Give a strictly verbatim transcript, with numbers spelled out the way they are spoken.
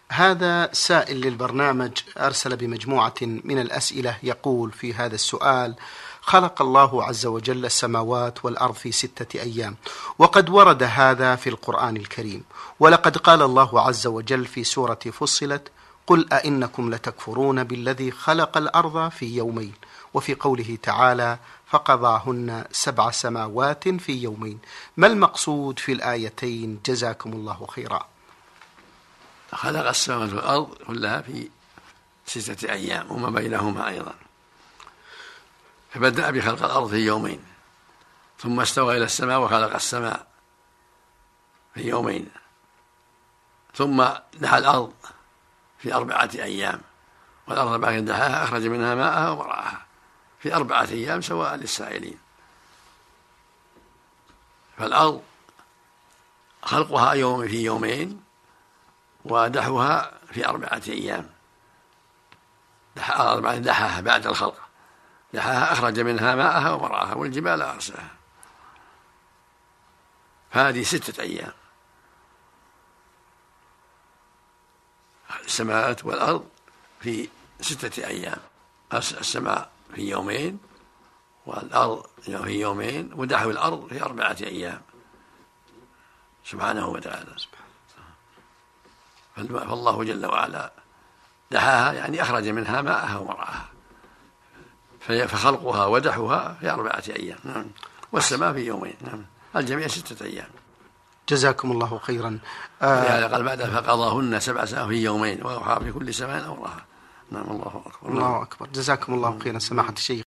هذا سائل للبرنامج أرسل بمجموعة من الأسئلة، يقول في هذا السؤال: خلق الله عز وجل السماوات والأرض في ستة أيام، وقد ورد هذا في القرآن الكريم، ولقد قال الله عز وجل في سورة فصلت: قل أئنكم لتكفرون بالذي خلق الأرض في يومين، وفي قوله تعالى: فقضاهن سبع سماوات في يومين. ما المقصود في الآيتين؟ جزاكم الله خيرا. خلق السماوات والأرض كلها في ستة أيام وما بينهما أيضا، فبدأ بخلق الأرض في يومين، ثم استوى إلى السماء وخلق السماء في يومين، ثم دحى الأرض في أربعة أيام، والأرض بعد أن دحاها أخرج منها ماءها ومرعاها في أربعة أيام سواء للسائلين. فالأرض خلقها يوم في يومين ودحوها في أربعة أيام. دحاها دحاها بعد الخلق، دحاها أخرج منها ماءها ومرعاها والجبال أرساها، فهذه ستة أيام. السماوات والأرض في ستة أيام، السماء في يومين والأرض في يومين، ودحو الأرض في أربعة أيام سبحانه وتعالى. فالله جل وعلا دحاها يعني أخرج منها ماءها ومرعاها، فخلقها ودحوها في أربعة أيام، نعم. والسماء في يومين، نعم. الجميع ستة أيام. جزاكم الله خيرا. آه قال بعد فقضاهن سبع سماوات في يومين وأوحى في كل سماء أمرها. نعم. الله أكبر. الله أكبر. جزاكم الله خيرا سماحة الشيخ.